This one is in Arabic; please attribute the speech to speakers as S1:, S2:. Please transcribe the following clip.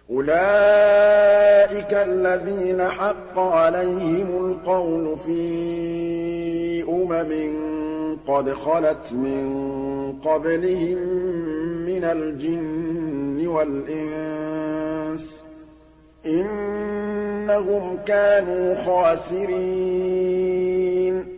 S1: أُولَٰئِكَ الَّذِينَ حَقَّ عَلَيْهِمُ الْقَوْلُ فِي قَدْ خَلَتْ مِن قَبْلِهِم مِّنَ الْجِنِّ وَالْإِنسِ ۖ إِنَّهُمْ كَانُوا خَاسِرِينَ